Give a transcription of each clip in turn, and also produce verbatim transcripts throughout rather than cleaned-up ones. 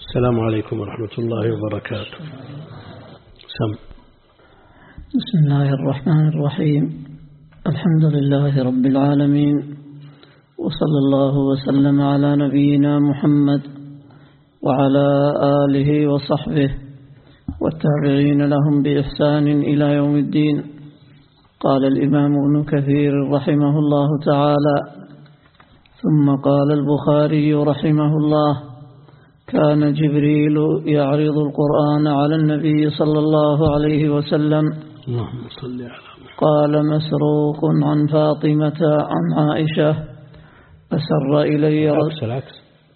السلام عليكم ورحمة الله وبركاته. سم. بسم الله الرحمن الرحيم. الحمد لله رب العالمين، وصلى الله وسلم على نبينا محمد وعلى آله وصحبه والتابعين لهم بإحسان إلى يوم الدين. قال الإمام ابن كثير رحمه الله تعالى: ثم قال البخاري رحمه الله: كان جبريل يعرض القرآن على النبي صلى الله عليه وسلم. اللهم صل على محمد. قال مسروق عن فاطمة عن عائشة: أسر إلي العكس العكس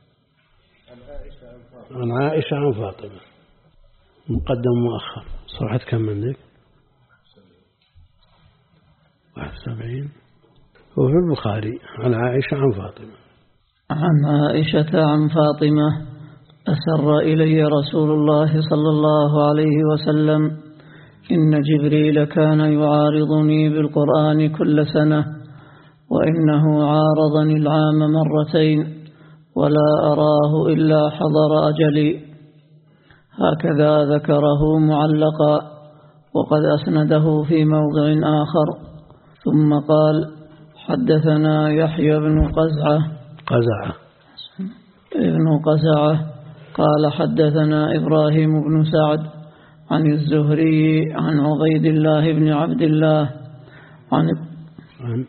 عن عائشة عن فاطمة، مقدم مؤخر. صفحة كم منك؟ واحد وسبعين. وفي البخاري عن عائشة عن فاطمة. عن عائشة عن فاطمة: أسر إلي رسول الله صلى الله عليه وسلم: إن جبريل كان يعارضني بالقرآن كل سنة، وإنه عارضني العام مرتين، ولا أراه إلا حضر أجلي. هكذا ذكره معلقا، وقد أسنده في موضع آخر. ثم قال: حدثنا يحيى بن قزعة قزعة ابن قزعة قال: حدثنا إبراهيم بن سعد عن الزهري عن عبيد الله بن عبد الله عن عن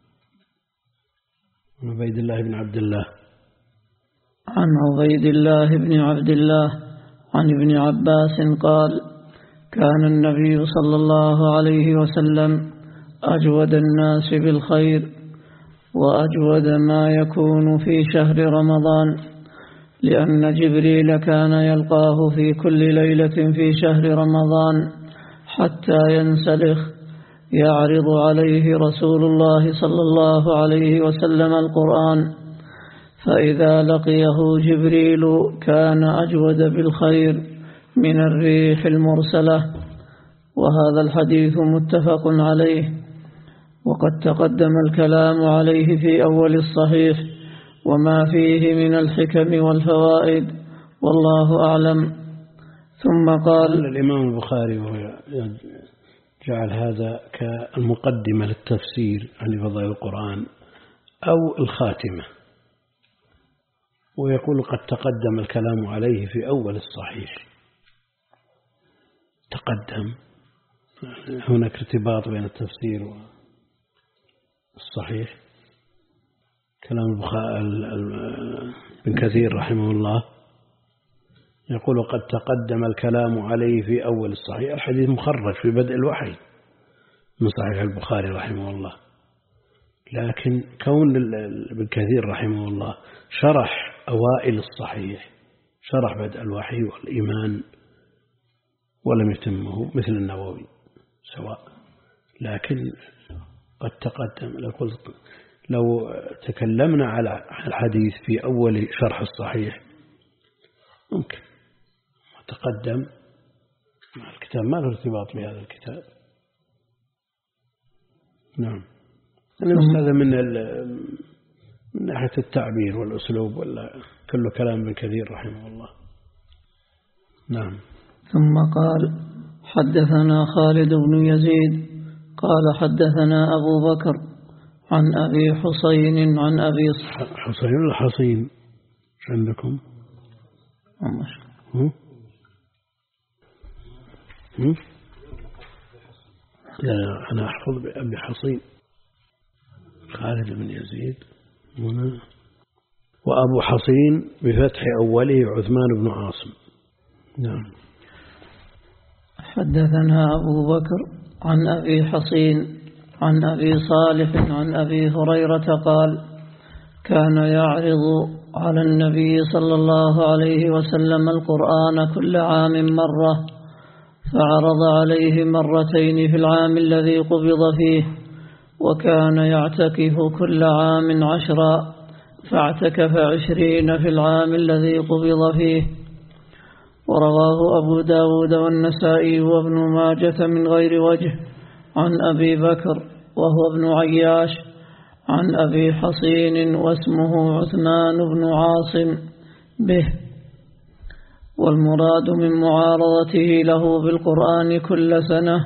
عبيد الله بن عبد الله عن عبيد الله بن عبد الله عن ابن عباس قال: كان النبي صلى الله عليه وسلم أجود الناس بالخير، وأجود ما يكون في شهر رمضان، لأن جبريل كان يلقاه في كل ليلة في شهر رمضان حتى ينسلخ، يعرض عليه رسول الله صلى الله عليه وسلم القرآن، فإذا لقيه جبريل كان أجود بالخير من الريح المرسلة. وهذا الحديث متفق عليه، وقد تقدم الكلام عليه في أول الصحيح وما فيه من الحكم والفوائد، والله أعلم. ثم قال الإمام البخاري وهو جعل هذا كالمقدمة للتفسير عن فضائل القرآن أو الخاتمة، ويقول قد تقدم الكلام عليه في أول الصحيح. تقدم، هناك ارتباط بين التفسير والصحيح. كلام ابن كثير رحمه الله يقول قد تقدم الكلام عليه في أول الصحيح. الحديث مخرج في بدء الوحي من صحيح البخاري رحمه الله، لكن كون ابن كثير رحمه الله شرح أوائل الصحيح، شرح بدء الوحي والإيمان ولم يتمه مثل النووي سواء، لكن قد تقدم. لو تكلمنا على الحديث في أول شرح الصحيح ممكن، وتقدم مع الكتاب ما له ارتباط بهذا الكتاب. نعم. هذا من من ناحية التعبير والأسلوب، ولا كله كلام ابن كثير رحمه الله. نعم. ثم قال: حدثنا خالد بن يزيد قال: حدثنا أبو بكر عن أبي حسين عن أبي حسين ولا حصين؟ ايش عندكم؟ هم؟ هم؟ لا أنا أحفظ بأبي حصين. خالد بن يزيد هنا، وأبو حصين بفتح أوله عثمان بن عاصم. نعم. حدثنا أبو بكر عن أبي حصين عن أبي صالح عن أبي هريرة قال: كان يعرض على النبي صلى الله عليه وسلم القرآن كل عام مرة، فعرض عليه مرتين في العام الذي قبض فيه، وكان يعتكف كل عام عشرا، فاعتكف عشرين في العام الذي قبض فيه. ورواه أبو داود والنسائي وابن ماجة من غير وجه عن أبي بكر وهو ابن عياش عن أبي حصين واسمه عثمان بن عاصم به. والمراد من معارضته له بالقرآن كل سنة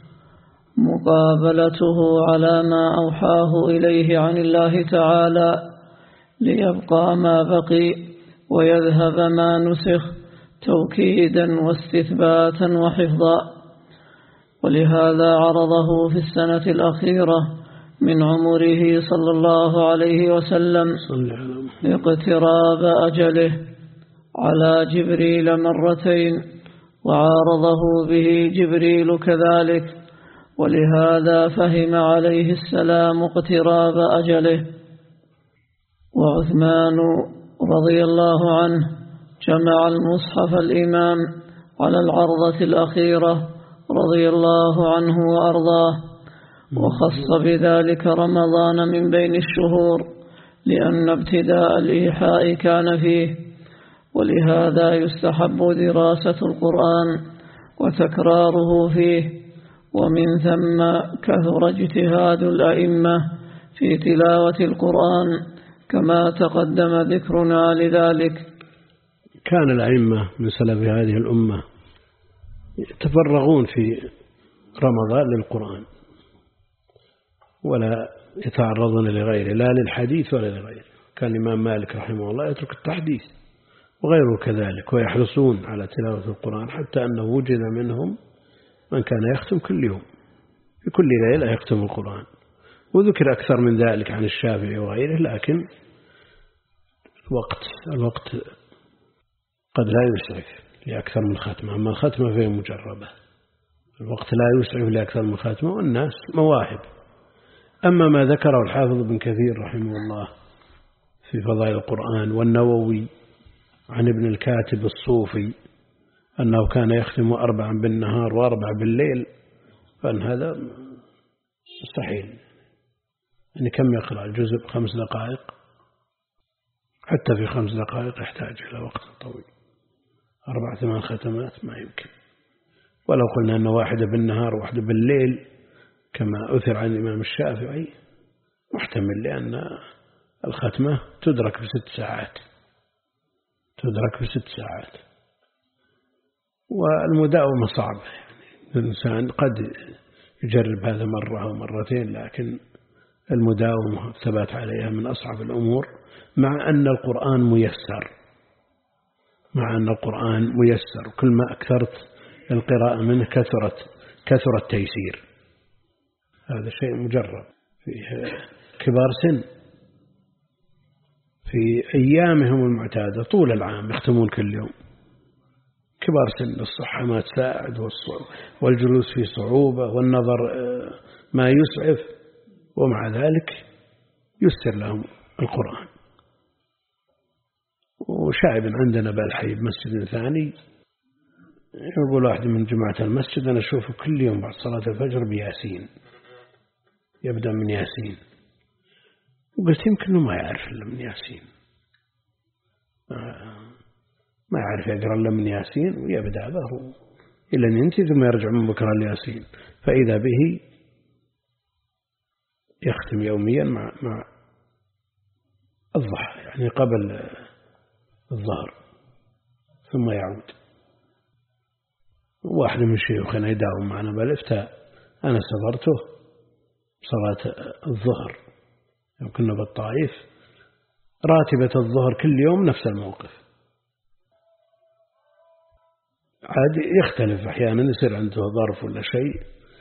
مقابلته على ما أوحاه إليه عن الله تعالى ليبقى ما بقي ويذهب ما نسخ توكيدا واستثباتا وحفظا. ولهذا عرضه في السنة الأخيرة من عمره صلى الله عليه وسلم اقتراب أجله على جبريل مرتين، وعارضه به جبريل كذلك، ولهذا فهم عليه السلام اقتراب أجله. وعثمان رضي الله عنه جمع المصحف الإمام على العرضة الأخيرة رضي الله عنه وأرضاه، وخص بذلك رمضان من بين الشهور لأن ابتداء الإيحاء كان فيه. ولهذا يستحب دراسة القرآن وتكراره فيه، ومن ثم كثر اجتهاد الأئمة في تلاوة القرآن كما تقدم ذكرنا لذلك. كان الأئمة من سلف هذه الأمة يتفرغون في رمضان للقرآن ولا يتعرضون لغيره، لا للحديث ولا لغيره. كان الإمام مالك رحمه الله يترك التحديث وغيره كذلك، ويحرصون على تلاوة القرآن، حتى أنه وجد منهم من كان يختم كل يوم في كل ليلة يختم القرآن. وذكر أكثر من ذلك عن الشافعي وغيره، لكن الوقت الوقت قد لا يسعف لأكثر من ختمة. أما الختمة فهي مجربة، الوقت لا يسعف لأكثر من ختمة، والناس مواهب. أما ما ذكره الحافظ ابن كثير رحمه الله في فضائل القرآن، والنووي عن ابن الكاتب الصوفي أنه كان يختم أربعا بالنهار وأربع بالليل، فأن هذا مستحيل. يعني كم يقرأ الجزء بخمس دقائق؟ حتى في خمس دقائق يحتاج إلى وقت طويل. أربع ثمان ختمات ما يمكن. ولو قلنا أن واحدة بالنهار وواحدة بالليل كما أثر عن الإمام الشافعي محتمل، لأن الختمة تدرك بست ساعات تدرك بست ساعات والمداومة صعبة. يعني الإنسان قد يجرب هذا مرة أو مرتين، لكن المداومة ثبات عليها من أصعب الأمور، مع أن القرآن ميسر مع أن القرآن ميسر كل ما أكثرت القراءة منه كثرت كثر التيسير. هذا شيء مجرب. فيه كبار سن في أيامهم المعتادة طول العام يختمون كل يوم، كبار سن الصحة ما تساعد، والجلوس في صعوبة، والنظر ما يسعف، ومع ذلك يسر لهم القرآن. وشاهد عندنا بالحي بمسجد ثاني، يقول واحد من جماعة المسجد أنا أشوفه كل يوم بعد صلاة الفجر بياسين، يبدأ من ياسين. وقلت يمكن ما يعرف إلا من ياسين، ما يعرف يقرأ إلا من ياسين، ويبدأ به إلا أن ينتهي ثم يرجع من بكرة الياسين، فإذا به يختم يوميا مع مع الضحى، يعني قبل الظهر، ثم يعود. واحد من شيوخنا يداوم معنا بالإفتاء، أنا سافرته صلاة الظهر يوم كنا بالطائف، راتبة الظهر كل يوم نفس الموقف. عاد يختلف أحيانا، يصير عنده ظرف ولا شيء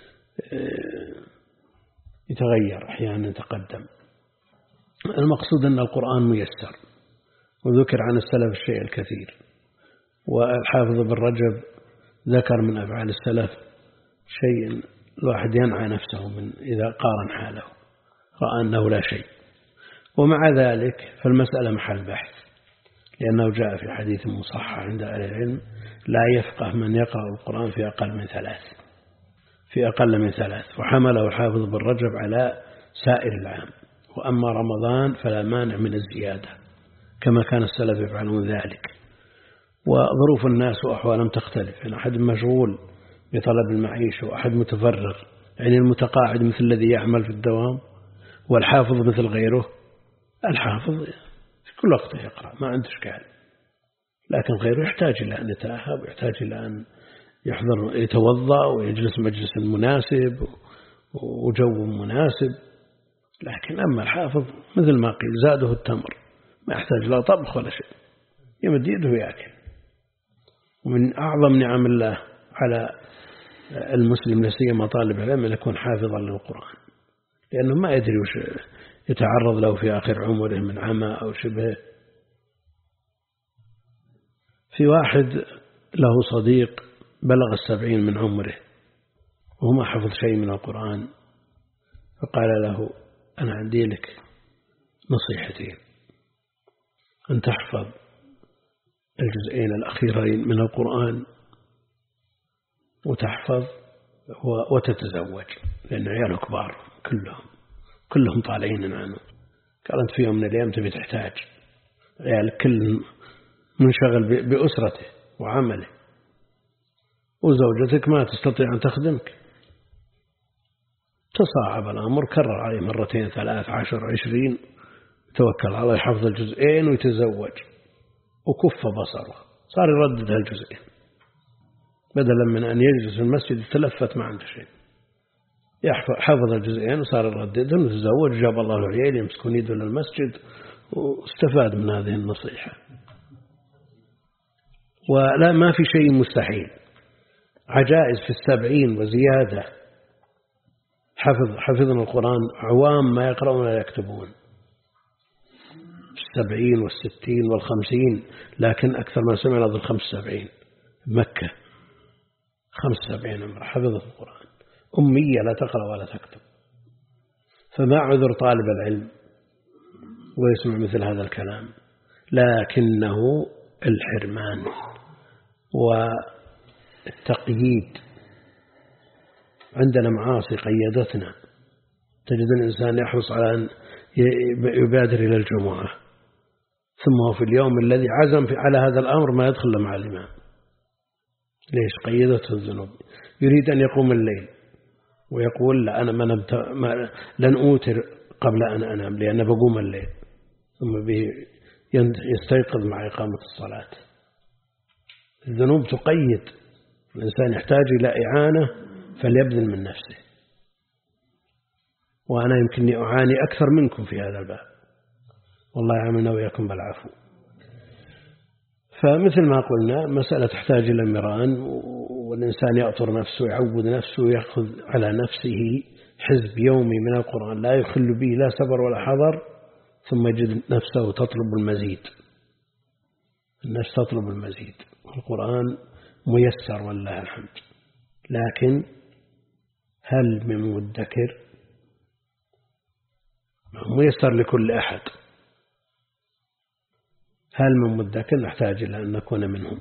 يتغير، أحيانا يتقدم. المقصود أن القرآن ميسر، وذكر عن السلف الشيء الكثير. والحافظ ابن رجب ذكر من أفعال السلف شيء الواحد ينعى نفسه من إذا قارن حاله، رأى أنه لا شيء. ومع ذلك فالمسألة محل بحث، لأنه جاء في حديث مصحح عند أهل العلم لا يفقه من يقرأ القرآن في أقل من ثلاث في أقل من ثلاث وحمله الحافظ ابن رجب على سائر العام. وأما رمضان فلا مانع من الزيادة كما كان السلف يفعلون ذلك. وظروف الناس وأحوالهم تختلف، يعني أحد مشغول بطلب المعيشة وأحد متفرغ، يعني المتقاعد مثل الذي يعمل في الدوام، والحافظ مثل غيره. الحافظ في كل وقت يقرأ، ما عنده إشكال، لكن غيره يحتاج إلى أن يتأهب ويحتاج إلى أن يحضر يتوضأ ويجلس مجلس مناسب وجو مناسب. لكن أما الحافظ مثل ما قيل زاده التمر، ما يحتاج لا طبخ ولا شيء، يمد يده ويأكل. ومن أعظم نعم الله على المسلم لا سيما طالب العلم أن يكون حافظا للقرآن، لأنه ما يدري وش يتعرض له في آخر عمره من عمى أو شبه. في واحد له صديق بلغ السبعين من عمره وهو ما حفظ شيء من القرآن، فقال له أنا عندي لك نصيحتين: أن تحفظ الجزئين الأخيرين من القرآن وتحفظ وتتزوج، لأن عياله كبار كلهم كلهم طالعين عنه. قال أنت في يوم من الأيام تبي تحتاج، عيال كل منشغل بأسرته وعمله، وزوجتك ما تستطيع أن تخدمك. تصاعب الأمر، كرر عليه مرتين ثلاث عشر عشرين، توكل على يحفظ الجزئين ويتزوج، وكف بصره، صار يردد هالجزئين بدلا من أن يجلس في المسجد يتلفت ما عنده شيء. حفظ الجزئين وصار يرددهم وتزوج، جاب الله له عيال يمسكون يده للمسجد، واستفاد من هذه النصيحة. ولا ما في شيء مستحيل، عجائز في السبعين وزيادة حفظ حفظنا القرآن عوام ما يقرؤون ولا يكتبون، السبعين والستين والخمسين، لكن أكثر ما سمع لذو الخمس سبعين مكة، خمس سبعين امرأة حفظت القرآن أمية لا تقرأ ولا تكتب. فما عذر طالب العلم ويسمع مثل هذا الكلام، لكنه الحرمان والتقييد. عندنا معاصي قيدتنا، تجد الإنسان يحرص على أن يبادر إلى الجمعة، ثم هو في اليوم الذي عزم على هذا الأمر ما يدخل مع الإمام. ليش؟ قيدته الذنوب. يريد أن يقوم الليل ويقول لا أنا ما نبت... ما... لن أوتر قبل أن أنام لأن بقوم الليل، ثم به يستيقظ مع إقامة الصلاة. الذنوب تقيد الإنسان، يحتاج إلى إعانة فليبذل من نفسه. وأنا يمكنني أعاني أكثر منكم في هذا الباب، والله يعاملنا وإياكم بالعفو. فمثل ما قلنا مسألة تحتاج إلى مران، والإنسان يأطر نفسه يعود نفسه ويأخذ على نفسه حزب يومي من القرآن لا يخل به لا سبر ولا حضر، ثم يجد نفسه تطلب المزيد. النفس تطلب المزيد، القرآن ميسر والله الحمد، لكن هل من مدكر؟ ميسر لكل أحد، هل من مدكر؟ نحتاج إلى أن نكون منهم.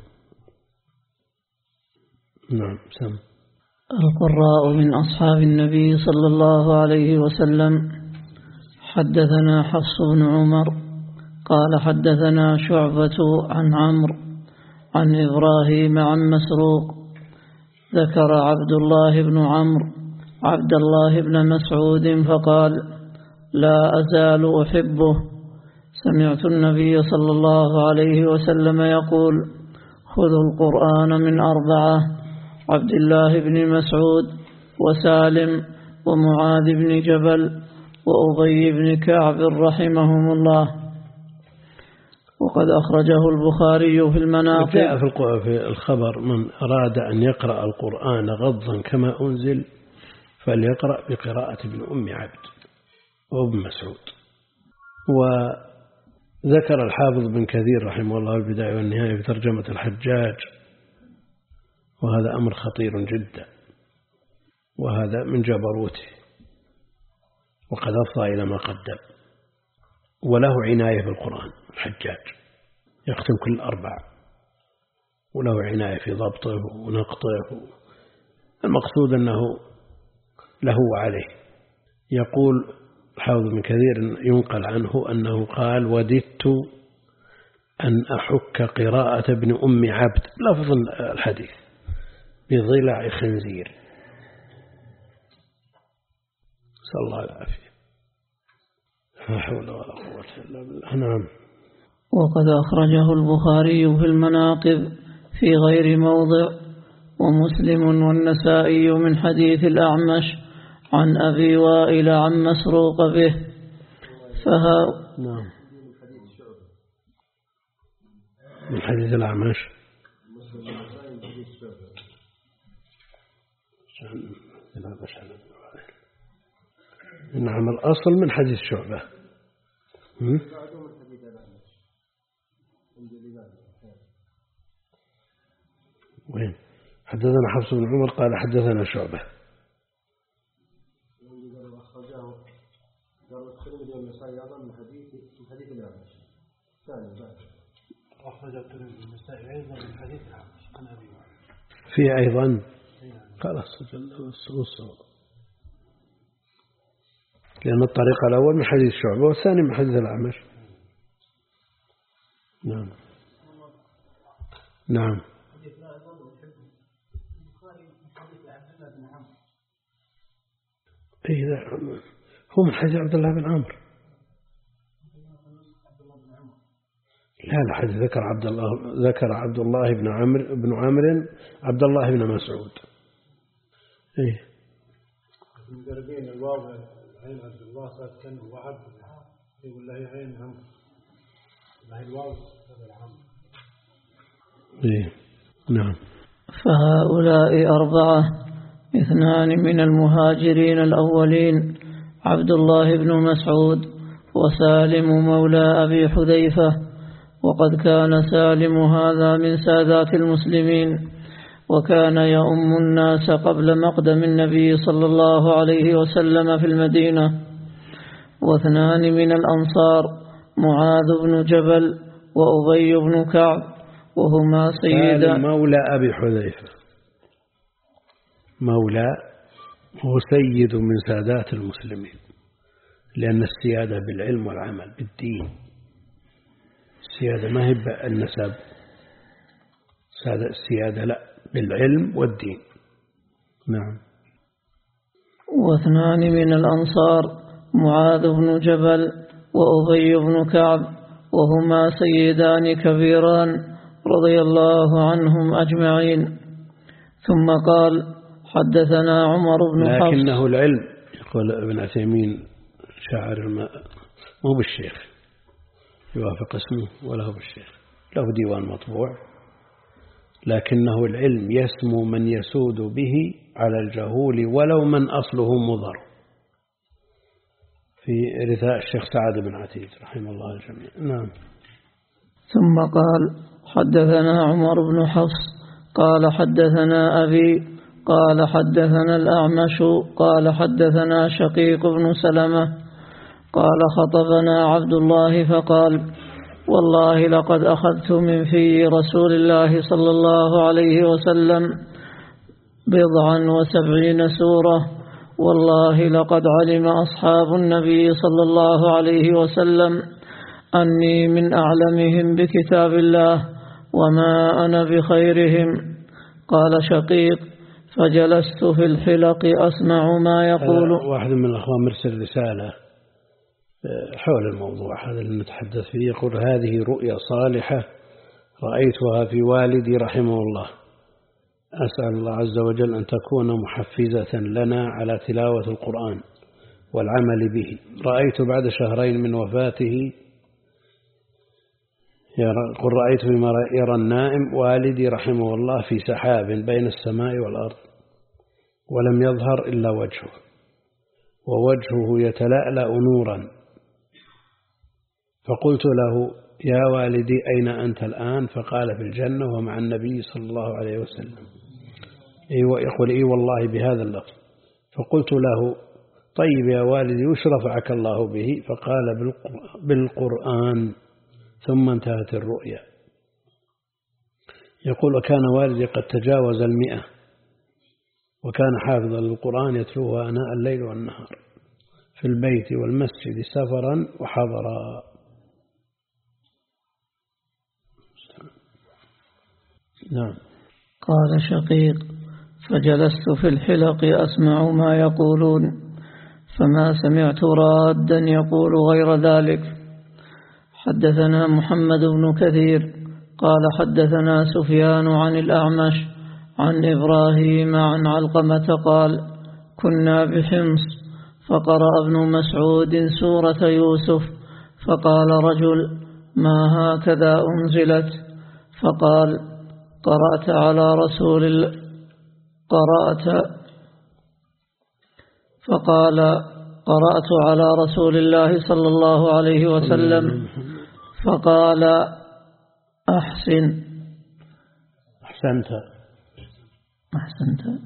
نعم. سم القراء من أصحاب النبي صلى الله عليه وسلم. حدثنا حفص بن عمر قال حدثنا شعبة عن عمرو عن إبراهيم عن مسروق ذكر عبد الله بن عمرو عبد الله بن مسعود فقال لا أزال أحبه. سمعت النبي صلى الله عليه وسلم يقول خذوا القرآن من أربعة: عبد الله بن مسعود وسالم ومعاذ بن جبل وأبي بن كعب رحمهم الله. وقد أخرجه البخاري في المناقب. جاء في الخبر من أراد أن يقرأ القرآن غضا كما أنزل فليقرأ بقراءة ابن أم عبد وابن مسعود. وذكر الحافظ بن كثير رحمه الله البداية والنهاية في ترجمة الحجاج، وهذا أمر خطير جدا، وهذا من جبروته، وقد أفضى إلى ما قدم. وله عناية بالقرآن الحجاج، يختم كل أربع، وله عناية في ضبطه ونقطه. المقصود أنه له وعليه. يقول الحافظ بن كثير ينقل عنه أنه قال وددت أن أحك قراءة ابن أم عبد لفظ الحديث بضلع خنزير. صلى الله العافية. لا حول ولا قوة إلا بالله. نعم. وقد أخرجه البخاري في المناقب في غير موضع، ومسلم والنسائي من حديث الأعمش عن أبي وائل عن مسروق به. فها نعم من حديث الأعمش. نعم الأصل من حديث شعبة. وين حدثنا حفص بن عمر قال حدثنا شعبة. في أيضا خلاص لأن الطريق الأول من حديث شعبة والثاني من حديث الأعمش. نعم نعم إيه هو من حديث عبد الله بن عمرو. لا لا حديث ذكر عبد الله ذكر عبد الله بن عمرو بن عامر عبد الله بن مسعود. إيه المدربين الواو عين عبد الله ساكن وعبد يقول له عين هم له الواو العام. إيه نعم. فهؤلاء أربعة، اثنان من المهاجرين الأولين عبد الله بن مسعود وسالم مولى أبي حذيفة، وقد كان سالم هذا من سادات المسلمين، وكان يؤم الناس قبل مقدم النبي صلى الله عليه وسلم في المدينة. واثنان من الأنصار معاذ بن جبل وأبي بن كعب، وهما سيدا مولى أبي حذيفة. مولى هو سيد من سادات المسلمين، لأن السيادة بالعلم والعمل بالدين. السيادة ما هي بالنسب، السيادة لا بالعلم والدين. نعم. واثنان من الأنصار معاذ بن جبل وأبي بن كعب، وهما سيدان كبيران رضي الله عنهم أجمعين. ثم قال حدثنا عمر بن حفص. لكنه العلم، يقول ابن عثيمين شاعر الماء، مو بالشيخ يوافق اسمه ولا هو بالشيخ، له ديوان مطبوع، لكنه العلم يسمو من يسود به على الجهول ولو من أصله مضر، في رثاء الشيخ سعد بن عتيد رحمه الله الجميع. نعم. ثم قال حدثنا عمر بن حفص قال حدثنا أبي قال حدثنا الأعمش قال حدثنا شقيق بن سلمة قال خطبنا عبد الله فقال والله لقد أخذت من في رسول الله صلى الله عليه وسلم بضعا وسبعين سورة، والله لقد علم أصحاب النبي صلى الله عليه وسلم أني من أعلمهم بكتاب الله وما أنا بخيرهم. قال شقيق فجلست في الحلق أسمع ما يقول. واحد من الأخوان مرسل رسالة حول الموضوع هذا اللي نتحدث فيه، يقول هذه رؤيا صالحة رأيتها في والدي رحمه الله، أسأل الله عز وجل أن تكون محفزة لنا على تلاوة القرآن والعمل به. رأيت بعد شهرين من وفاته، يقول رأيت بما يرى النائم والدي رحمه الله في سحاب بين السماء والأرض، ولم يظهر إلا وجهه، ووجهه يتلألأ نورا، فقلت له يا والدي أين أنت الآن؟ فقال في الجنة ومع النبي صلى الله عليه وسلم. يقول إي والله بهذا اللفظ. فقلت له طيب يا والدي وش رفعك الله به؟ فقال بالقرآن. ثم انتهت الرؤيا. يقول وكان والدي قد تجاوز المئة، وكان حافظا للقرآن يتلوها آناء الليل والنهار في البيت والمسجد سفرا وحضرا. نعم. قال شقيق فجلست في الحلق أسمع ما يقولون، فما سمعت رادا يقول غير ذلك، حدثنا محمد بن كثير قال حدثنا سفيان عن الأعمش عن إبراهيم عن علقمة قال كنا بحمص فقرأ ابن مسعود سورة يوسف فقال رجل ما هكذا أنزلت فقال قرأت على رسول الله قرأت فقال قرأت على رسول الله صلى الله عليه وسلم فقال أحسن أحسنت أحسنت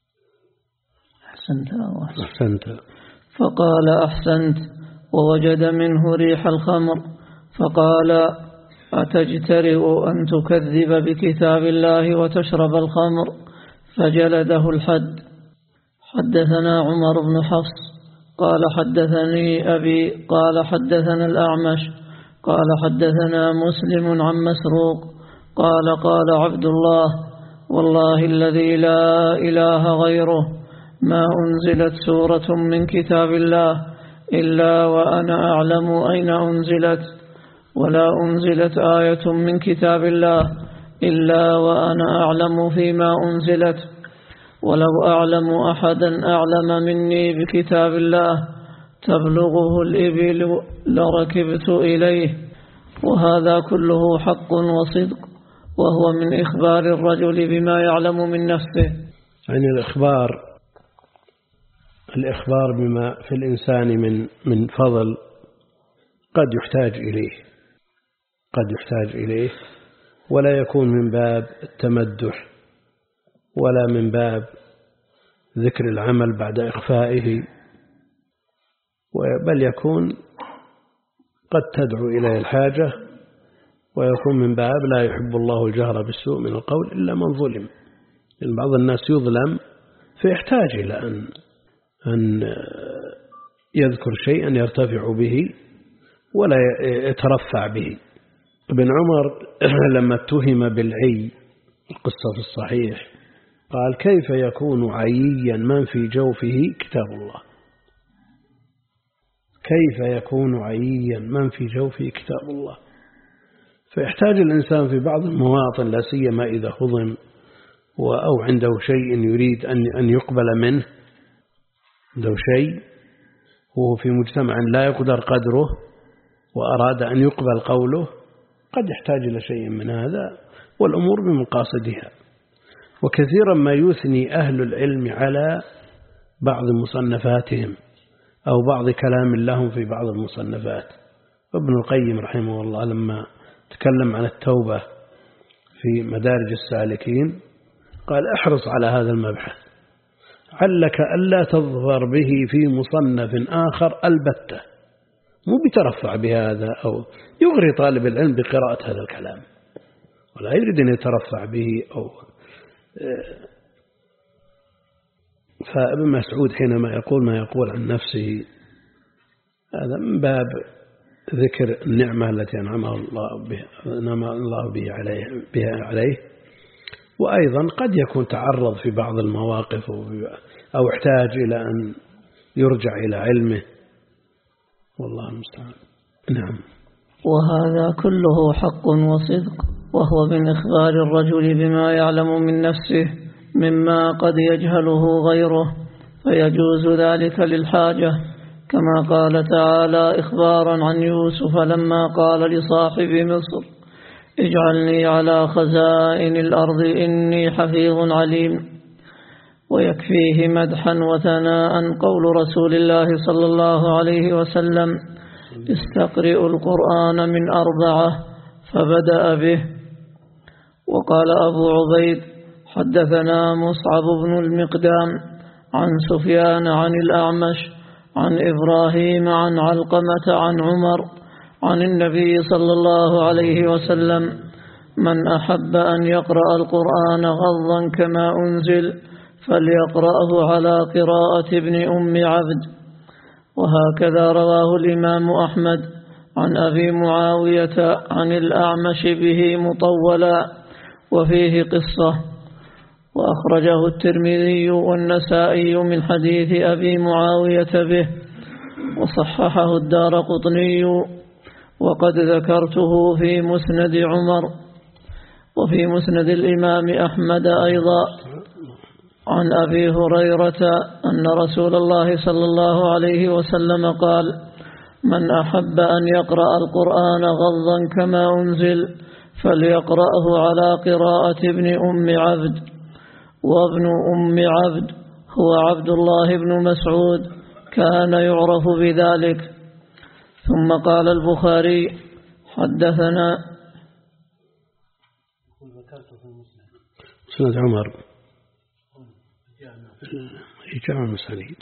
أحسنت أو أحسنت, أحسنت. فقال أحسنت ووجد منه ريح الخمر فقال أتجترئ أن تكذب بكتاب الله وتشرب الخمر فجلده الحد. حدثنا عمر بن حفص قال حدثني أبي قال حدثنا الأعمش قال حدثنا مسلم عن مسروق قال قال عبد الله والله الذي لا إله غيره ما أنزلت سورة من كتاب الله إلا وأنا أعلم أين أنزلت ولا أنزلت آية من كتاب الله إلا وأنا أعلم فيما أنزلت ولو أعلم أحدا أعلم مني بكتاب الله تبلغه الإبل لركبت إليه. وهذا كله حق وصدق وهو من إخبار الرجل بما يعلم من نفسه. يعني الإخبار الإخبار بما في الإنسان من من فضل قد يحتاج إليه قد يحتاج إليه ولا يكون من باب التمدح ولا من باب ذكر العمل بعد إخفائه، بل يكون قد تدعو إليه الحاجة ويكون من باب لا يحب الله الجهر بالسوء من القول إلا من ظلم. يعني بعض الناس يظلم فيحتاج إلى أن أن يذكر شيئا يرتفع به ولا يترفع به. ابن عمر لما اتهم بالعي القصة في الصحيح قال كيف يكون عييا من في جوفه كتاب الله كيف يكون عييا من في جوفه كتاب الله. فيحتاج الإنسان في بعض المواطن لا سيما إذا هضم أو عنده شيء يريد أن يقبل منه عنده شيء وهو في مجتمع لا يقدر قدره وأراد أن يقبل قوله قد يحتاج إلى شيء من هذا والأمور بمقاصدها. وكثيرا ما يثني أهل العلم على بعض مصنفاتهم أو بعض كلام لهم في بعض المصنفات. ابن القيم رحمه الله لما تكلم عن التوبة في مدارج السالكين قال احرص على هذا المبحث علك ألا تظفر به في مصنف آخر البتة، مو بترفع بهذا أو يغري طالب العلم بقراءة هذا الكلام ولا يريد أن يترفع به أو فابن مسعود حينما يقول ما يقول عن نفسه هذا من باب ذكر النعمة التي أنعم الله بها أنعم الله بها عليه بها عليه وأيضا قد يكون تعرض في بعض المواقف أو احتاج إلى أن يرجع إلى علمه والله المستعان. نعم. وهذا كله حق وصدق وهو من إخبار الرجل بما يعلم من نفسه مما قد يجهله غيره فيجوز ذلك للحاجة كما قال تعالى إخبارا عن يوسف لما قال لصاحب مصر اجعلني على خزائن الأرض إني حفيظ عليم. ويكفيه مدحا وثناء قول رسول الله صلى الله عليه وسلم استقرئوا القرآن من أربعة فبدأ به. وقال أبو عبيد حدثنا مصعب بن المقدام عن سفيان عن الأعمش عن إبراهيم عن علقمة عن عمر عن النبي صلى الله عليه وسلم من أحب أن يقرأ القرآن غضا كما أنزل فليقرأه على قراءة ابن أم عبد. وهكذا رواه الإمام أحمد عن أبي معاوية عن الأعمش به مطولا وفيه قصة. وأخرجه الترمذي والنسائي من حديث أبي معاوية به وصححه الدارقطني وقد ذكرته في مسند عمر. وفي مسند الإمام أحمد أيضا عن أبي هريرة أن رسول الله صلى الله عليه وسلم قال: من أحب أن يقرأ القرآن غضا كما أنزل فليقرأه على قراءة ابن أم عبد. وابن أم عبد هو عبد الله بن مسعود، كان يعرف بذلك. ثم قال البخاري: حدثنا مسند عمر جامع المسانيد.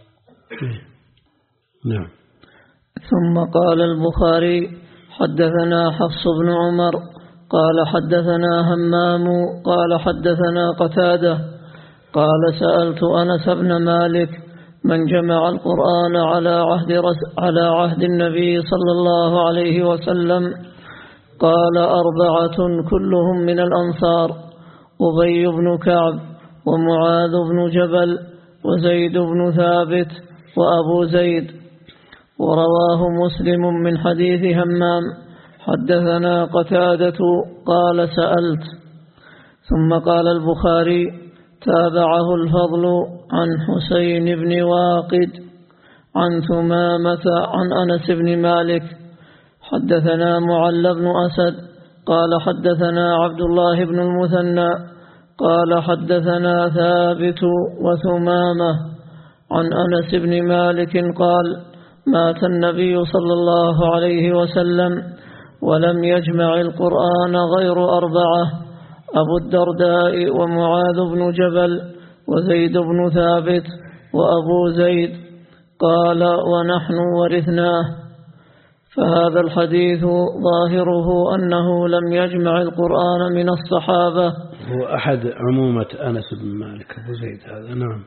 نعم. ثم قال البخاري: حدثنا حفص بن عمر قال حدثنا همام قال حدثنا قتادة قال: سألت أنس بن مالك: من جمع القرآن على عهد على عهد النبي صلى الله عليه وسلم؟ قال: أربعة كلهم من الأنصار: أبي بن كعب، ومعاذ بن جبل، وزيد بن ثابت، وأبو زيد. ورواه مسلم من حديث همام: حدثنا قتادة قال: سألت. ثم قال البخاري: تابعه الفضل عن حسين بن واقد عن ثمامة عن أنس بن مالك. حدثنا معل بن أسد قال: حدثنا عبد الله بن المثنى قال: حدثنا ثابت وثمامة عن أنس بن مالك قال: مات النبي صلى الله عليه وسلم ولم يجمع القرآن غير أربعة: أبو الدرداء، ومعاذ بن جبل، وزيد بن ثابت، وأبو زيد. قال: ونحن ورثناه. فهذا الحديث ظاهره أنه لم يجمع القرآن من الصحابة. هو أحد عمومة أنس بن مالك أبو زيد هذا. نعم.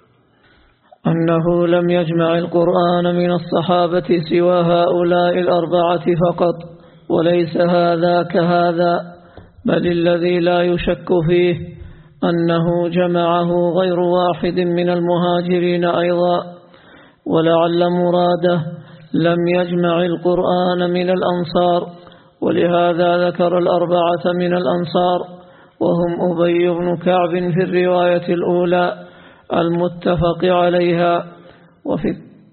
أنه لم يجمع القرآن من الصحابة سوى هؤلاء الأربعة فقط، وليس هذا كهذا، بل الذي لا يشك فيه أنه جمعه غير واحد من المهاجرين أيضا. ولعل مراده لم يجمع القرآن من الأنصار، ولهذا ذكر الأربعة من الأنصار، وهم أبي بن كعب في الرواية الأولى المتفق عليها، وفي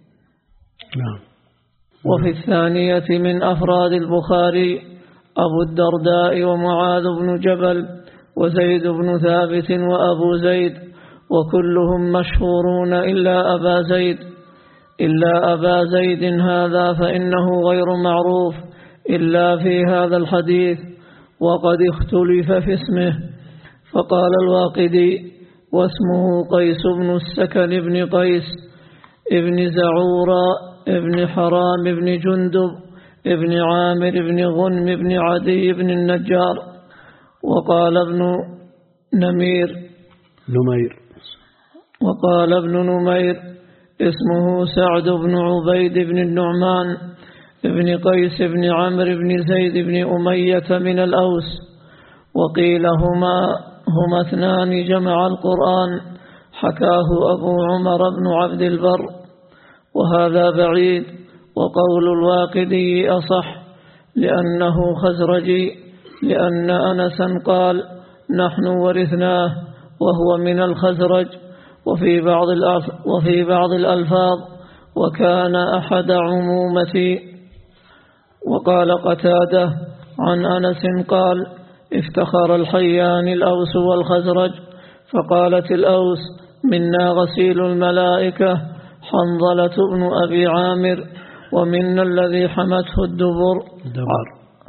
وفي الثانية من أفراد البخاري أبو الدرداء، ومعاذ بن جبل، وزيد بن ثابت، وأبو زيد، وكلهم مشهورون إلا أبا زيد إلا أبا زيد هذا فإنه غير معروف إلا في هذا الحديث، وقد اختلف في اسمه. فقال الواقدي: واسمه قيس بن السكن بن قيس ابن زعورة ابن حرام بن جندب ابن عامر بن غنم بن عدي بن النجار. وقال ابن نمير نمير وقال ابن نمير: اسمه سعد بن عبيد بن النعمان ابن قيس بن عمرو بن زيد بن أمية من الأوس. وقيل هما هما اثنان جمع القرآن، حكاه أبو عمر بن عبد البر، وهذا بعيد. وقول الواقدي أصح لأنه خزرجي، لأن أنسا قال: نحن ورثناه، وهو من الخزرج. وفي بعض وفي بعض الألفاظ: وكان أحد عمومتي. وقال قتادة عن أنس قال: افتخر الحيان الأوس والخزرج، فقالت الأوس: منا غسيل الملائكة حنظلة بن أبي عامر، ومنا الذي حمته الدبر دبر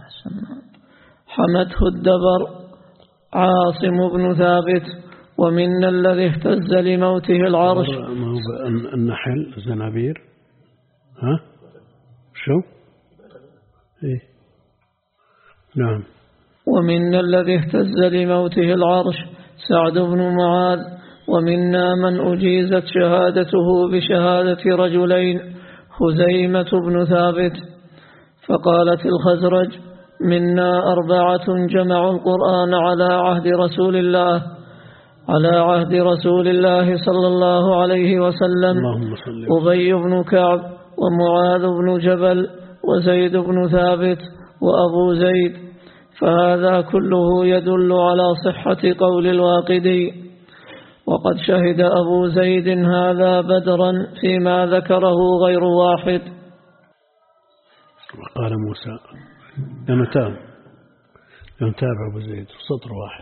حمته الدبر عاصم بن ثابت، ومنا الذي اهتز لموته العرش. النحل زنابير. ها شو إيه؟ نعم. ومنا الذي اهتز لموته العرش سعد بن معاذ، ومنا من أجيزت شهادته بشهادة رجلين خزيمة بن ثابت. فقالت الخزرج: منا أربعة جمعوا القرآن على عهد رسول الله على عهد رسول الله صلى الله عليه وسلم: أبي بن كعب، ومعاذ بن جبل، وزيد بن ثابت، وأبو زيد، فهذا كله يدل على صحة قول الواقدي. وقد شهد أبو زيد هذا بدرا فيما ذكره غير واحد. وقال موسى يمتاب يمتاب أبو زيد سطر واحد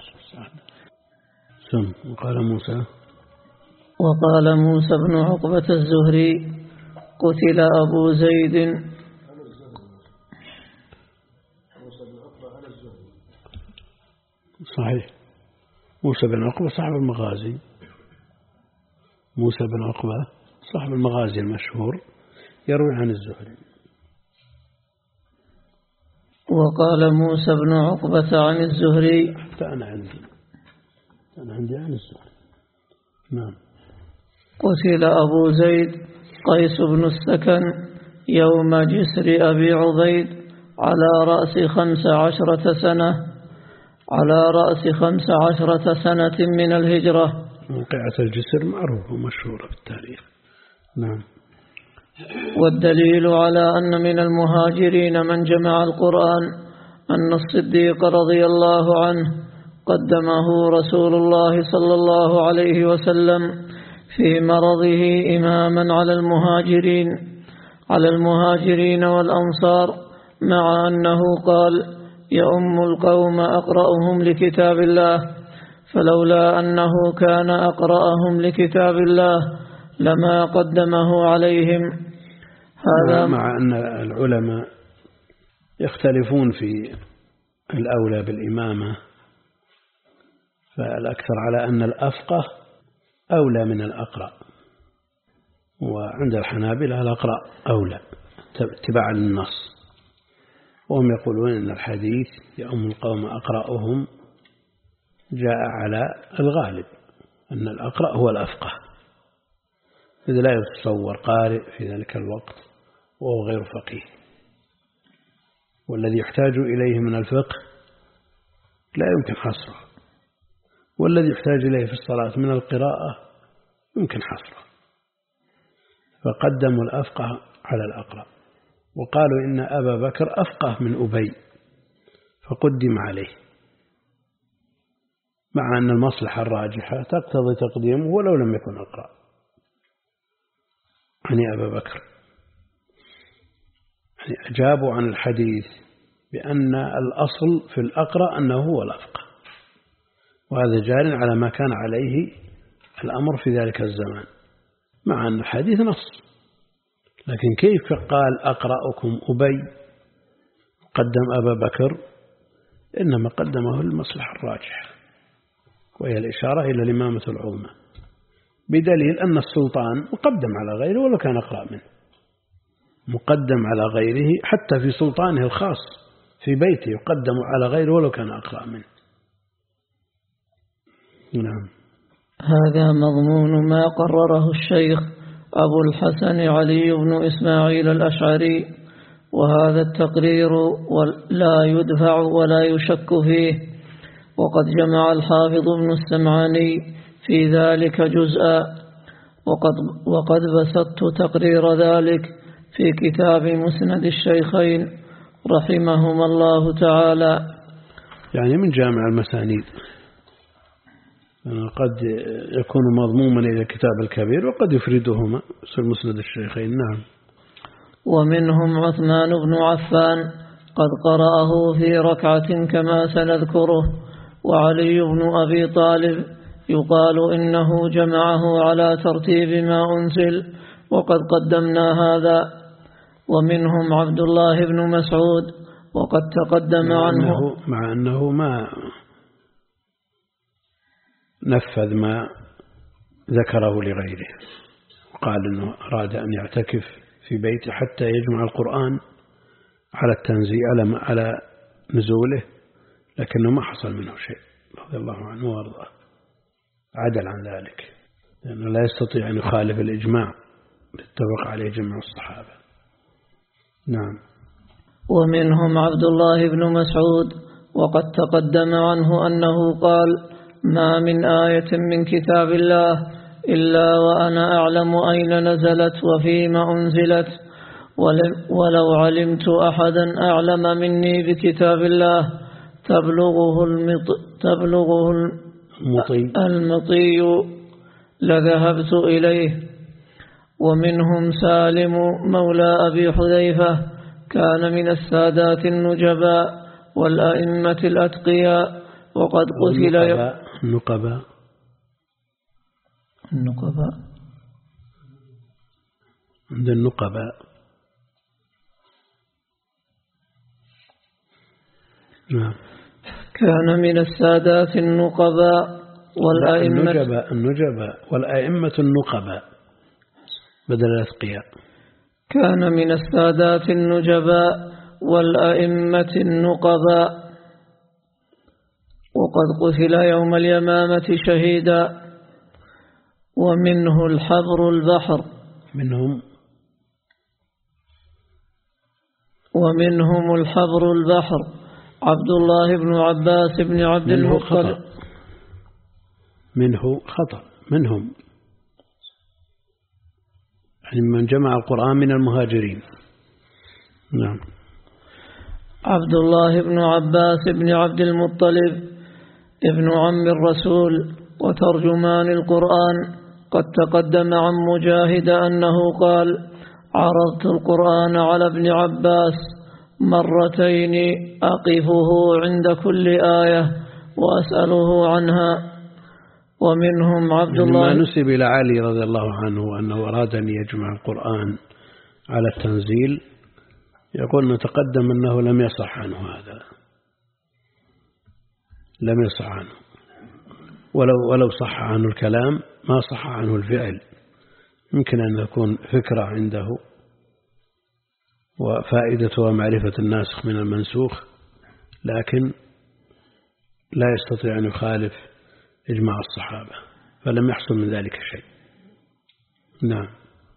سم. وقال موسى وقال موسى بن عقبة الزهري قتل أبو زيد. صحيح، موسى بن عقبة صاحب المغازي، موسى بن عقبة صاحب المغازي المشهور يروي عن الزهري. وقال موسى بن عقبة عن الزهري حتى أنا عندي أنا عندي عن الزهري. نعم. قتل أبو زيد قيس بن السكن يوم جسر أبي عبيد على رأس خمس عشرة سنة على رأس خمس عشرة سنة من الهجرة. موقعة الجسر معروفة ومشهورة في التاريخ. نعم. والدليل على أن من المهاجرين من جمع القرآن أن الصديق رضي الله عنه قدمه رسول الله صلى الله عليه وسلم في مرضه إماما على المهاجرين على المهاجرين والأنصار، مع أنه قال يؤم القوم أقرأهم لكتاب الله، فلولا أنه كان أقرأهم لكتاب الله لما قدمه عليهم. هذا مع أن العلماء يختلفون في الأولى بالإمامة، فالأكثر على أن الأفقه أولى من الأقرأ، وعند الحنابلة الأقرأ أولى اتباعا للنص، وهم يقولون أن الحديث يؤم القوم أقرأهم جاء على الغالب أن الأقرأ هو الأفقه، إذ لا يتصور قارئ في ذلك الوقت وهو غير فقيه، والذي يحتاج إليه من الفقه لا يمكن حصره، والذي يحتاج إليه في الصلاة من القراءة يمكن حصره، فقدموا الأفقه على الأقرأ، وقالوا إن أبا بكر أفقه من أبي فقدم عليه، مع أن المصلحة الراجحة تقتضي تقديمه ولو لم يكن أقرأ، يعني أبا بكر. يعني أجابوا عن الحديث بأن الأصل في الأقرأ أنه هو الأفقه، وهذا جار على ما كان عليه الأمر في ذلك الزمان، مع أن الحديث نص، لكن كيف قال أقرأكم أبي قدم أبا بكر؟ إنما قدمه للمصلحة الراجحة، وهي الإشارة إلى الإمامة العظمى، بدليل أن السلطان مقدم على غيره ولو كان أقرأ منه، مقدم على غيره حتى في سلطانه الخاص في بيته يقدم على غيره ولو كان أقرأ منه. نعم. هذا مضمون ما قرره الشيخ أبو الحسن علي بن إسماعيل الأشعري، وهذا التقرير لا يدفع ولا يشك فيه، وقد جمع الحافظ ابن السمعاني في ذلك جزءا، وقد, وقد بسطت تقرير ذلك في كتاب مسند الشيخين رحمهما الله تعالى، يعني من جامع المسانيد، قد يكون مضموما إلى الكتاب الكبير وقد يفردهما في مسند الشيخين. نعم. ومنهم عثمان بن عفان قد قرأه في ركعة كما سنذكره، وعلي بن أبي طالب يقال إنه جمعه على ترتيب ما أنزل، وقد قدمنا هذا. ومنهم عبد الله بن مسعود وقد تقدم مع عنه أنه مع أنه ما نفذ ما ذكره لغيره، وقال أنه أراد أن يعتكف في بيته حتى يجمع القرآن على التنزيل على على نزوله، لكنه ما حصل منه شيء رضي الله عنه وارضاه، عدل عن ذلك لأنه لا يستطيع أن يخالف الإجماع اتفق عليه جميع الصحابة. نعم. ومنهم عبد الله بن مسعود وقد تقدم عنه أنه قال: ما من آية من كتاب الله إلا وأنا أعلم أين نزلت وفيما أنزلت ولو علمت أحدا أعلم مني بكتاب الله تبلغه المط تبلغه المطي, المطي لذهبت إليه. ومنهم سالم مولى أبي حذيفة كان من السادات النجباء والأئمة الأتقياء وقد قتل النقباء النقباء عند النقباء نعم. كان من السادات النقباء والأئمة النجباء النجباء والأئمة النقباء بدل الأتقياء. كان من السادات النجباء والأئمة النقباء وقد قتل يوم اليمامة شهيدا. ومنه الحبر البحر منهم ومنهم الحبر البحر عبد الله بن عباس بن عبد المطلب. منه خطأ منهم يعني من جمع القرآن من المهاجرين. نعم. عبد الله بن عباس بن عبد المطلب ابن عم الرسول وترجمان القرآن. قد تقدم عن مجاهد أنه قال: عرضت القرآن على ابن عباس مرتين أقفه عند كل آية وأسأله عنها. ومنهم عبد الله ما نسب إلى علي رضي الله عنه أنه أراد أن يجمع القرآن على التنزيل، يقول نتقدم أنه لم يصح عنه هذا، لم يصح عنه، ولو ولو صح عنه الكلام ما صح عنه الفعل. يمكن أن يكون فكرة عنده وفائدتها معرفة الناسخ من المنسوخ، لكن لا يستطيع أن يخالف إجماع الصحابة، فلم يحصل من ذلك شيء. نعم.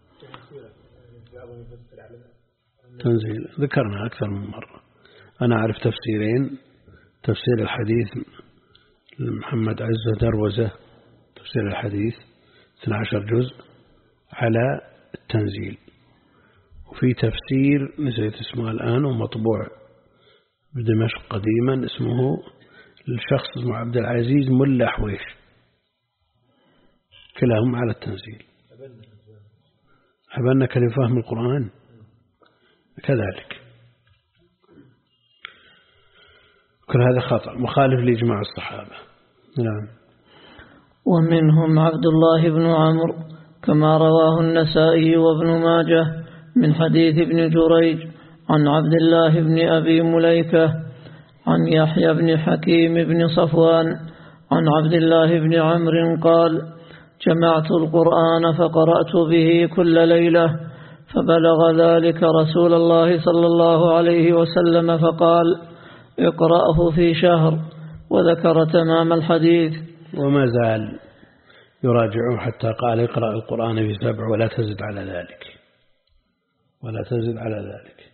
تنزيل ذكرنا أكثر من مرة. أنا أعرف تفسيرين: تفسير الحديث لمحمد عزة دروزة، تفسير الحديث اثني عشر جزء على التنزيل، وفي تفسير نسيت اسمه الآن ومطبوع بدمشق قديما اسمه الشخص اسمه عبد العزيز ملا حويش، كلاهم على التنزيل. أبنك لفهم القرآن كذلك. كل هذا خطأ مخالف لإجماع الصحابة. نعم. ومنهم عبد الله بن عمرو كما رواه النسائي وابن ماجه من حديث ابن جريج عن عبد الله بن أبي مليكة عن يحيى بن حكيم بن صفوان عن عبد الله بن عمرو قال: جمعت القرآن فقرأت به كل ليلة، فبلغ ذلك رسول الله صلى الله عليه وسلم فقال: اقرأه في شهر، وذكر تمام الحديث. وما زال يراجعه حتى قال: اقرأ القرآن في سبع ولا تزد على ذلك، ولا تزد على ذلك.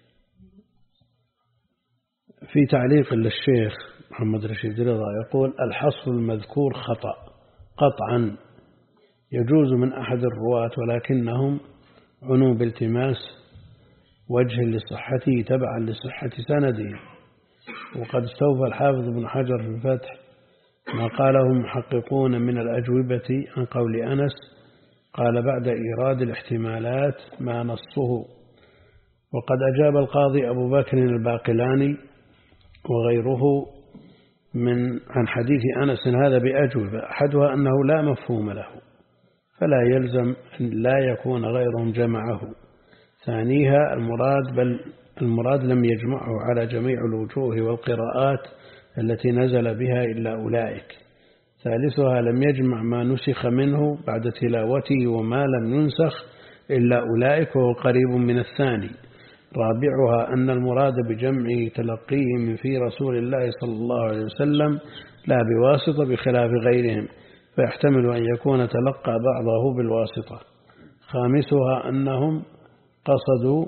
في تعليق للشيخ محمد رشيد رضا يقول: الحصر المذكور خطأ قطعا، يجوز من أحد الرواة ولكنهم عنوا بالتماس وجه لصحته تبعا لصحة سنده. وقد استوفى الحافظ ابن حجر في الفتح ما قاله محققون من الأجوبة عن قول أنس، قال بعد إيراد الاحتمالات ما نصه. وقد أجاب القاضي أبو بكر الباقلاني وغيره من عن حديث أنس هذا بأجوبة، أحدها أنه لا مفهوم له فلا يلزم أن لا يكون غيرهم جمعه. ثانيها المراد بل المراد لم يجمعه على جميع الوجوه والقراءات التي نزل بها إلا أولئك. ثالثها لم يجمع ما نسخ منه بعد تلاوته وما لم ينسخ إلا أولئك، وهو قريب من الثاني. رابعها أن المراد بجمع تلقيه من في رسول الله صلى الله عليه وسلم لا بواسطة بخلاف غيرهم، فيحتمل أن يكون تلقى بعضه بالواسطة. خامسها أنهم قصدوا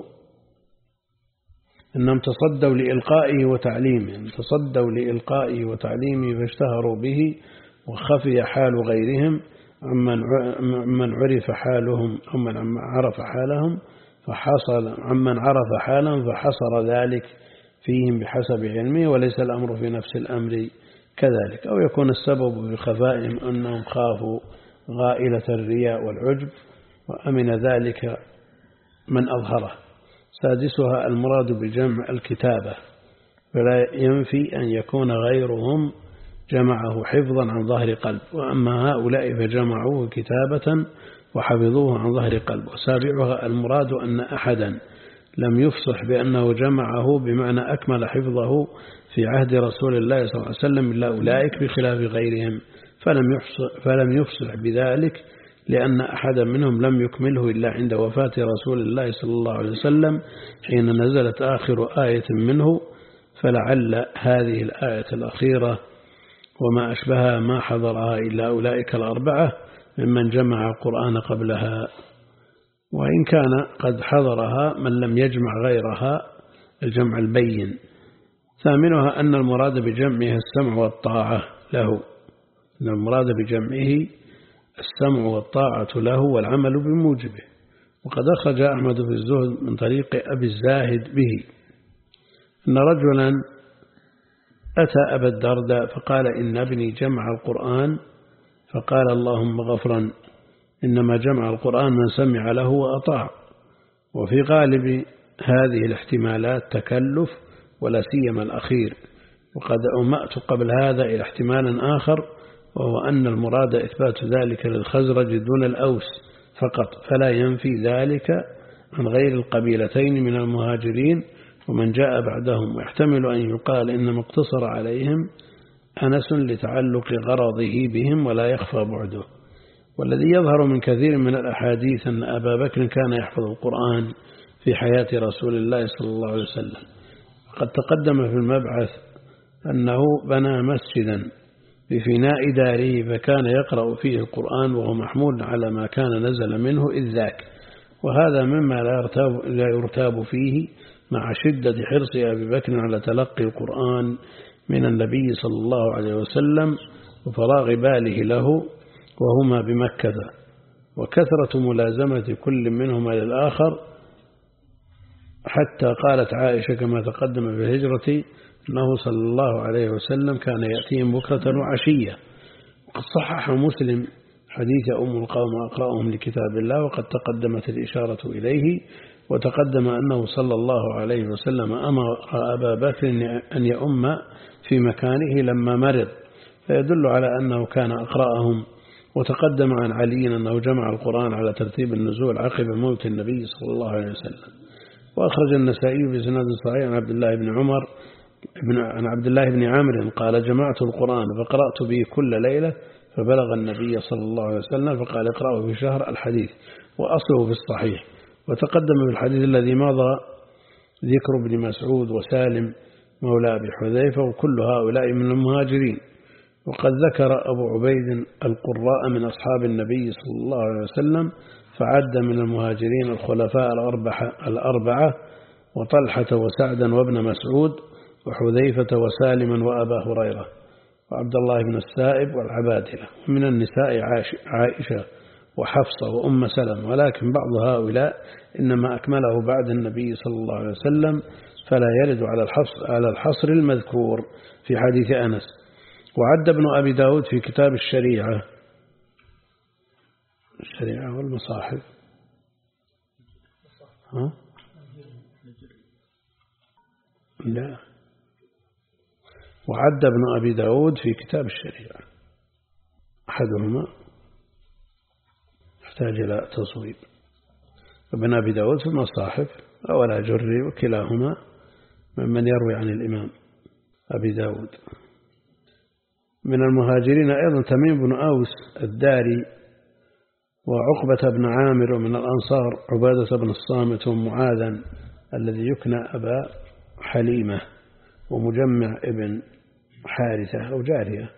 أنهم تصدوا لإلقائه وتعليمه تصدوا لإلقائه وتعليمه فاشتهروا به، وخفي حال غيرهم عمن عرف حالهم أو من عرف حالهم، فحصل عمن عرف حالا فحصر ذلك فيهم بحسب علمه، وليس الأمر في نفس الأمر كذلك. أو يكون السبب في خفائهم أنهم خافوا غائلة الرياء والعجب وأمن ذلك من أظهره. سادسها المراد بجمع الكتابة، فلا ينفي أن يكون غيرهم جمعه حفظا عن ظهر قلب، وأما هؤلاء فجمعوه كتابة وحفظوه عن ظهر قلب. وسابعها المراد أن أحدا لم يفصح بأنه جمعه بمعنى أكمل حفظه في عهد رسول الله صلى الله عليه وسلم إلا أولئك بخلاف غيرهم، فلم يفصح, فلم يفصح بذلك لأن أحدا منهم لم يكمله إلا عند وفاة رسول الله صلى الله عليه وسلم حين نزلت آخر آية منه، فلعل هذه الآية الأخيرة وما أشبهها ما حضرها إلا أولئك الأربعة ممن جمع القرآن قبلها، وإن كان قد حضرها من لم يجمع غيرها الجمع البين. ثامنها أن المراد بجمعها السمع والطاعة له، أن المراد بجمعه السمع والطاعة له والعمل بموجبه. وقد أخرج أحمد في الزهد من طريق أبي الزاهد به أن رجلا أتى أبا الدرداء فقال إن ابني جمع القرآن، فقال اللهم غفرا، إنما جمع القرآن من سمع له وأطاع. وفي غالب هذه الاحتمالات تكلف ولا سيما الأخير. وقد أمأت قبل هذا إلى احتمال آخر، وهو أن المراد إثبات ذلك للخزرج دون الأوس فقط، فلا ينفي ذلك عن غير القبيلتين من المهاجرين ومن جاء بعدهم. ويحتمل أن يقال إنما اقتصر عليهم أنس لتعلق غرضه بهم ولا يخفى بعده. والذي يظهر من كثير من الأحاديث أن أبا بكر كان يحفظ القرآن في حياة رسول الله صلى الله عليه وسلم. قد تقدم في المبعث أنه بنى مسجدا بفناء داره فكان يقرأ فيه القرآن وهو محمول على ما كان نزل منه إذ ذاك، وهذا مما لا يرتاب, لا يرتاب فيه مع شدة حرص أبي بكر على تلقي القرآن من النبي صلى الله عليه وسلم وفراغ باله له وهما بمكة، وكثرة ملازمة كل منهما للآخر، حتى قالت عائشة كما تقدم في الهجرة أنه صلى الله عليه وسلم كان يأتيهم بكرة وعشية. وقد صحح مسلم حديث أم القوم أقرأهم لكتاب الله، وقد تقدمت الإشارة إليه. وتقدم أنه صلى الله عليه وسلم أمر أبا بكر أن يؤم في مكانه لما مرض، فيدل على أنه كان أقرأهم. وتقدم عن علي أنه جمع القرآن على ترتيب النزول عقب موت النبي صلى الله عليه وسلم. وأخرج النسائي بسند صحيح عن عبد الله بن عمر عن عبد الله بن عامر قال جمعت القرآن فقرأت به كل ليلة فبلغ النبي صلى الله عليه وسلم فقال اقرأه في شهر الحديث، وأصله في الصحيح. وتقدم في الحديث الذي مضى ذكر ابن مسعود وسالم مولى أبي حذيفة وكل هؤلاء من المهاجرين. وقد ذكر أبو عبيد القراء من أصحاب النبي صلى الله عليه وسلم فعد من المهاجرين الخلفاء الأربعة وطلحة وسعدا وابن مسعود وحذيفة وسالما وأبا هريرة وعبد الله بن السائب والعبادلة. من النساء عائشة وحفصة وأم سلم، ولكن بعض هؤلاء إنما أكمله بعد النبي صلى الله عليه وسلم، فلا يرد على الحصر, على الحصر المذكور في حديث أنس. وعد ابن أبي داود في كتاب الشريعة الشريعة والمصاحف ها؟ لا، وعد ابن أبي داود في كتاب الشريعة أحدهما يحتاج إلى تصويب، ابن أبي داود في المصاحف أو الأجري، وكلاهما ممن يروي عن الإمام أبي داود. من المهاجرين أيضا تميم بن أوس الداري وعقبة بن عامر، ومن الأنصار عبادة بن الصامت ومعاذا الذي يكنى أبا حليمة، ومجمع ابن حارثة أو جارية.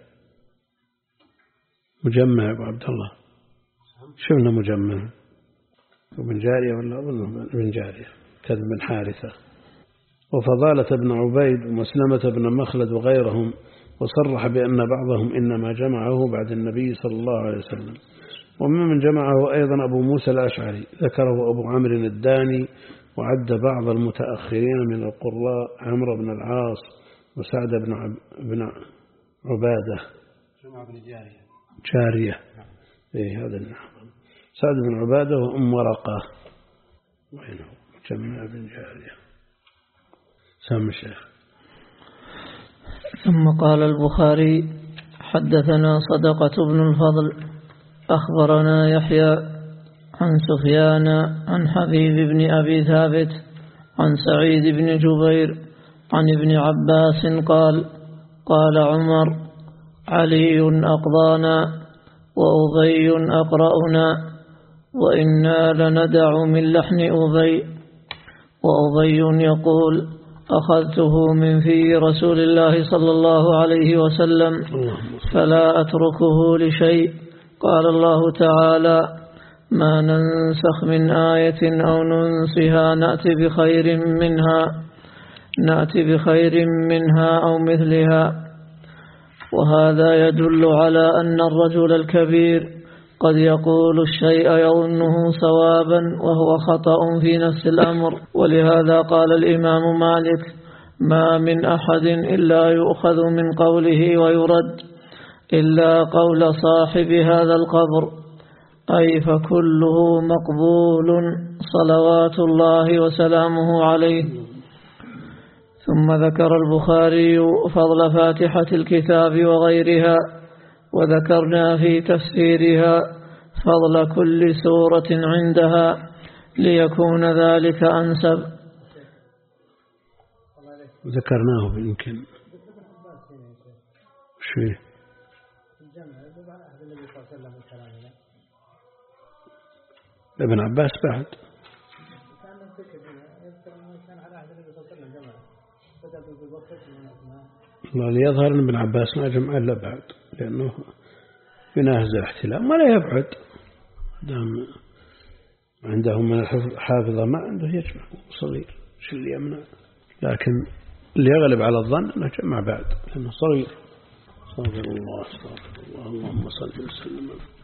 مجمع أبو عبد الله شفنا مجمع ابن جارية ولا ابن جارية كذب بن حارثة. وفضالة بن عبيد ومسلمة بن مخلد وغيرهم، وصرح بأن بعضهم إنما جمعه بعد النبي صلى الله عليه وسلم. وممن جمعه أيضا أبو موسى الأشعري ذكره أبو عمرو الداني، وعد بعض المتأخرين من القراء عمرو بن العاص وسعد بن عب... بن عبادة جمع بن جارية جارية إيه هذا النحو، سعد بن عبادة وأم ورقة وينه جمع بن جارية. سام الشيخ. ثم قال البخاري حدثنا صدقة بن الفضل أخبرنا يحيى عن سفيان عن حبيب بن أبي ثابت عن سعيد بن جبير عن ابن عباس قال قال عمر علي أقضانا وأبي أقرأنا وإنا لندع من لحن أبي، وأبي يقول أخذته من في رسول الله صلى الله عليه وسلم فلا أتركه لشيء. قال الله تعالى ما ننسخ من آية أو ننسها نأتي بخير منها نأتي بخير منها أو مثلها. وهذا يدل على أن الرجل الكبير قد يقول الشيء يظنه صوابا وهو خطأ في نفس الأمر. ولهذا قال الإمام مالك ما من أحد إلا يؤخذ من قوله ويرد إلا قول صاحب هذا القبر، أي فكله مقبول صلوات الله وسلامه عليه. ثم ذكر البخاري فضل فاتحة الكتاب وغيرها، وذكرنا في تفسيرها فضل كل سورة عندها ليكون ذلك أنسب. ذكرناه باليمكن شيء ابن عباس بعد الله ليظهر أن ابن عباس ما جمع إلا بعد، لأنه يناهز الاحتلام ولا يبعد دام عندهم من الحافظة ما عنده يجمع صغير شو اللي يمنع، لكن اللي يغلب على الظن أنه جمع بعد لأنه صغير. صلى الله عليه وسلم. اللهم صل وسلم.